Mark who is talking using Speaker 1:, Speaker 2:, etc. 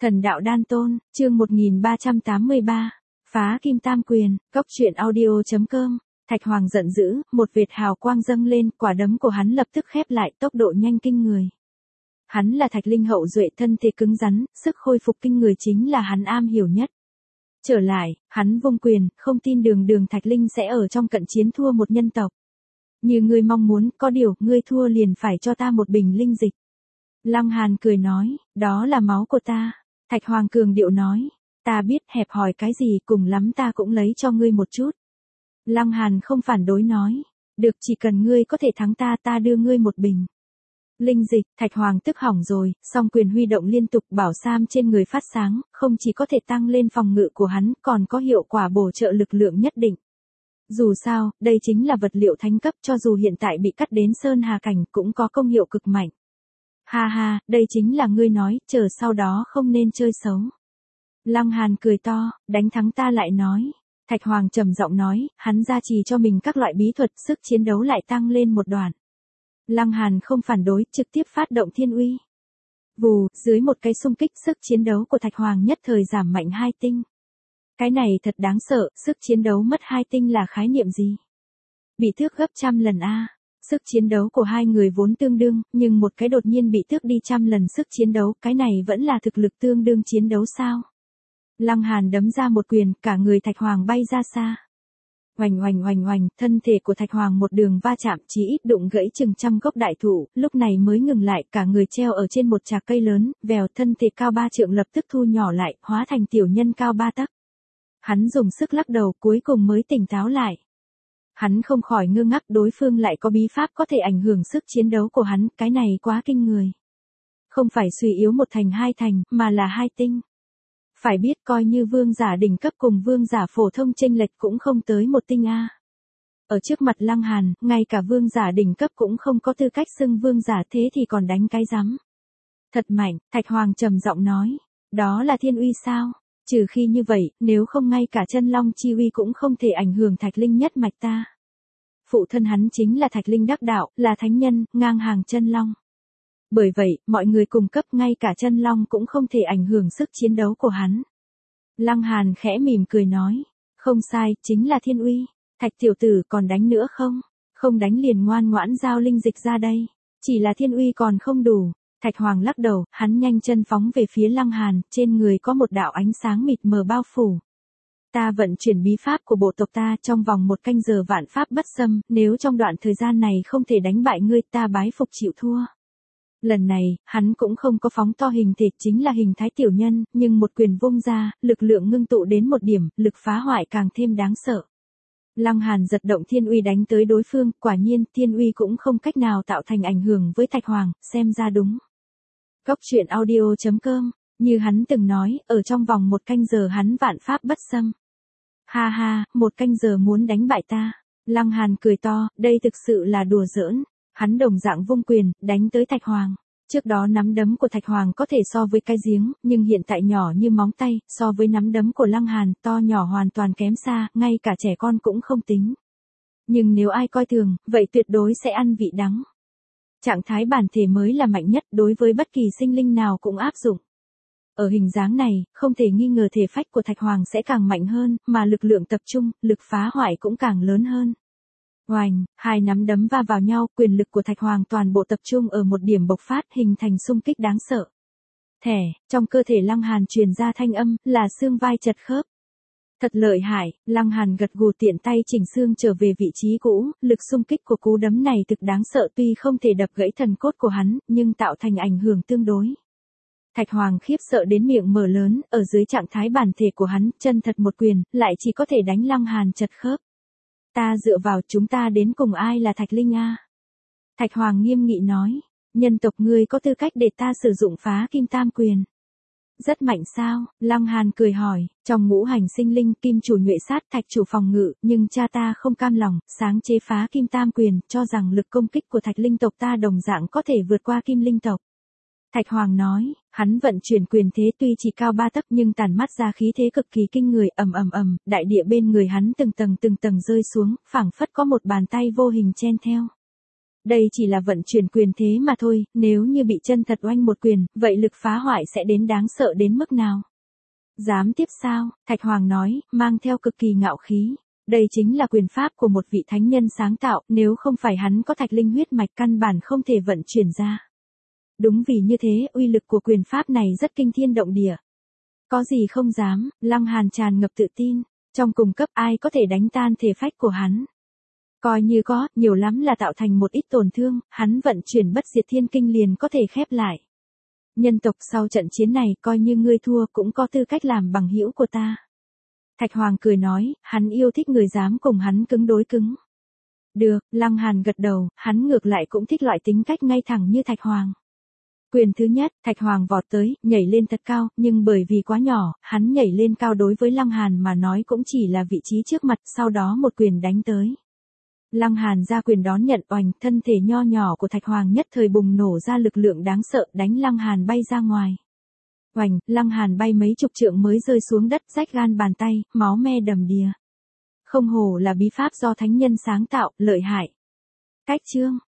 Speaker 1: Thần đạo đan tôn, chương 1383, phá kim tam quyền, cốc truyện audio.com. Thạch Hoàng giận dữ, một vệt hào quang dâng lên, quả đấm của hắn lập tức khép lại, tốc độ nhanh kinh người. Hắn là Thạch Linh hậu duệ, thân thể cứng rắn, sức khôi phục kinh người chính là hắn am hiểu nhất. Trở lại, hắn vung quyền, không tin đường Thạch Linh sẽ ở trong cận chiến thua một nhân tộc. Như ngươi mong muốn, có điều, ngươi thua liền phải cho ta một bình linh dịch. Lăng Hàn cười nói, đó là máu của ta. Thạch Hoàng cường điệu nói, ta biết, hẹp hòi cái gì, cùng lắm ta cũng lấy cho ngươi một chút. Lăng Hàn không phản đối nói, được, chỉ cần ngươi có thể thắng ta, ta đưa ngươi một bình linh dịch. Thạch Hoàng tức hỏng rồi, song quyền huy động liên tục, bảo sam trên người phát sáng, không chỉ có thể tăng lên phòng ngự của hắn, còn có hiệu quả bổ trợ lực lượng nhất định. Dù sao, đây chính là vật liệu thánh cấp, cho dù hiện tại bị cắt đến sơn hà cảnh cũng có công hiệu cực mạnh. Ha ha, đây chính là ngươi nói, chờ sau đó không nên chơi xấu. Lăng Hàn cười to, đánh thắng ta lại nói. Thạch Hoàng trầm giọng nói, hắn gia trì cho mình các loại bí thuật, sức chiến đấu lại tăng lên một đoạn. Lăng Hàn không phản đối, trực tiếp phát động thiên uy. Vù, dưới một cái xung kích, sức chiến đấu của Thạch Hoàng nhất thời giảm mạnh 2 tinh. Cái này thật đáng sợ, sức chiến đấu mất 2 tinh là khái niệm gì? Bị thước gấp trăm lần a. Sức chiến đấu của hai người vốn tương đương, nhưng một cái đột nhiên bị thước đi trăm lần sức chiến đấu, cái này vẫn là thực lực tương đương chiến đấu sao? Lăng Hàn đấm ra một quyền, cả người Thạch Hoàng bay ra xa. Oành, thân thể của Thạch Hoàng một đường va chạm, chí ít đụng gãy chừng trăm gốc đại thụ, lúc này mới ngừng lại, cả người treo ở trên một trạc cây lớn, vèo, thân thể cao 3 trượng lập tức thu nhỏ lại, hóa thành tiểu nhân cao 3 tấc. Hắn dùng sức lắc đầu, cuối cùng mới tỉnh táo lại. Hắn không khỏi ngơ ngác, đối phương lại có bí pháp có thể ảnh hưởng sức chiến đấu của hắn, cái này quá kinh người. Không phải suy yếu 1 thành 2 thành, mà là 2 tinh. Phải biết, coi như vương giả đỉnh cấp cùng vương giả phổ thông chênh lệch cũng không tới 1 tinh a. Ở trước mặt Lăng Hàn, ngay cả vương giả đỉnh cấp cũng không có tư cách xưng vương giả, thế thì còn đánh cái rắm. Thật mạnh, Thạch Hoàng trầm giọng nói, đó là thiên uy sao? Trừ khi như vậy, nếu không ngay cả chân long chi uy cũng không thể ảnh hưởng Thạch Linh nhất mạch ta. Phụ thân hắn chính là Thạch Linh đắc đạo, là thánh nhân, ngang hàng chân long. Bởi vậy, mọi người cùng cấp, ngay cả chân long cũng không thể ảnh hưởng sức chiến đấu của hắn. Lăng Hàn khẽ mỉm cười nói, không sai, chính là thiên uy. Thạch tiểu tử còn đánh nữa không? Không đánh liền ngoan ngoãn giao linh dịch ra đây. Chỉ là thiên uy còn không đủ. Thạch Hoàng lắc đầu, hắn nhanh chân phóng về phía Lăng Hàn, trên người có một đạo ánh sáng mịt mờ bao phủ. Ta vận chuyển bí pháp của bộ tộc ta, trong vòng 1 canh giờ vạn pháp bất xâm, nếu trong đoạn thời gian này không thể đánh bại ngươi, ta bái phục chịu thua. Lần này, hắn cũng không có phóng to hình thể, chính là hình thái tiểu nhân, nhưng một quyền vung ra, lực lượng ngưng tụ đến một điểm, lực phá hoại càng thêm đáng sợ. Lăng Hàn giật động thiên uy đánh tới đối phương, quả nhiên, thiên uy cũng không cách nào tạo thành ảnh hưởng với Thạch Hoàng, xem ra đúng. Cốc truyện audio.com, như hắn từng nói, ở trong vòng 1 canh giờ hắn vạn pháp bất xâm. Ha ha, 1 canh giờ muốn đánh bại ta. Lăng Hàn cười to, đây thực sự là đùa giỡn. Hắn đồng dạng vung quyền, đánh tới Thạch Hoàng. Trước đó nắm đấm của Thạch Hoàng có thể so với cái giếng, nhưng hiện tại nhỏ như móng tay, so với nắm đấm của Lăng Hàn, to nhỏ hoàn toàn kém xa, ngay cả trẻ con cũng không tính. Nhưng nếu ai coi thường, vậy tuyệt đối sẽ ăn vị đắng. Trạng thái bản thể mới là mạnh nhất, đối với bất kỳ sinh linh nào cũng áp dụng. Ở hình dáng này, không thể nghi ngờ thể phách của Thạch Hoàng sẽ càng mạnh hơn, mà lực lượng tập trung, lực phá hoại cũng càng lớn hơn. Oành, 2 nắm đấm va vào nhau, quyền lực của Thạch Hoàng toàn bộ tập trung ở một điểm bộc phát, hình thành xung kích đáng sợ. Thẻ, trong cơ thể Lăng Hàn truyền ra thanh âm, là xương vai chật khớp. Thật lợi hại, Lăng Hàn gật gù, tiện tay chỉnh xương trở về vị trí cũ, lực xung kích của cú đấm này thực đáng sợ, tuy không thể đập gãy thần cốt của hắn, nhưng tạo thành ảnh hưởng tương đối. Thạch Hoàng khiếp sợ đến miệng mở lớn, ở dưới trạng thái bản thể của hắn, chân thật một quyền, lại chỉ có thể đánh Lăng Hàn chật khớp. Ta dựa vào, chúng ta đến cùng ai là Thạch Linh a? Thạch Hoàng nghiêm nghị nói, nhân tộc ngươi có tư cách để ta sử dụng phá kim tam quyền. Rất mạnh sao? Lăng Hàn cười hỏi, trong ngũ hành sinh linh, kim chủ nhuệ sát, thạch chủ phòng ngự, nhưng cha ta không cam lòng, sáng chế phá kim tam quyền, cho rằng lực công kích của Thạch Linh tộc ta đồng dạng có thể vượt qua kim linh tộc. Thạch Hoàng nói, hắn vận chuyển quyền thế tuy chỉ cao 3 tấc nhưng tản mát ra khí thế cực kỳ kinh người, ầm, đại địa bên người hắn từng tầng rơi xuống, phảng phất có một bàn tay vô hình chen theo. Đây chỉ là vận chuyển quyền thế mà thôi, nếu như bị chân thật oanh một quyền, vậy lực phá hoại sẽ đến đáng sợ đến mức nào? Dám tiếp sao? Thạch Hoàng nói, mang theo cực kỳ ngạo khí. Đây chính là quyền pháp của một vị thánh nhân sáng tạo, nếu không phải hắn có thạch linh huyết mạch căn bản không thể vận chuyển ra. Đúng vì như thế, uy lực của quyền pháp này rất kinh thiên động địa. Có gì không dám, Lăng Hàn tràn ngập tự tin, trong cùng cấp ai có thể đánh tan thể phách của hắn. Coi như có, nhiều lắm là tạo thành một ít tổn thương, hắn vận chuyển bất diệt thiên kinh liền có thể khép lại. Nhân tộc sau trận chiến này coi như ngươi thua cũng có tư cách làm bằng hữu của ta. Thạch Hoàng cười nói, hắn yêu thích người dám cùng hắn cứng đối cứng. Được, Lăng Hàn gật đầu, hắn ngược lại cũng thích loại tính cách ngay thẳng như Thạch Hoàng. Quyền thứ nhất, Thạch Hoàng vọt tới, nhảy lên thật cao, nhưng bởi vì quá nhỏ, hắn nhảy lên cao đối với Lăng Hàn mà nói cũng chỉ là vị trí trước mặt, sau đó một quyền đánh tới. Lăng Hàn ra quyền đón nhận oành, thân thể nho nhỏ của Thạch Hoàng nhất thời bùng nổ ra lực lượng đáng sợ đánh Lăng Hàn bay ra ngoài. Oành, Lăng Hàn bay mấy chục trượng mới rơi xuống đất rách gan bàn tay, máu me đầm đìa. Không hổ là bí pháp do thánh nhân sáng tạo, lợi hại. Cách chương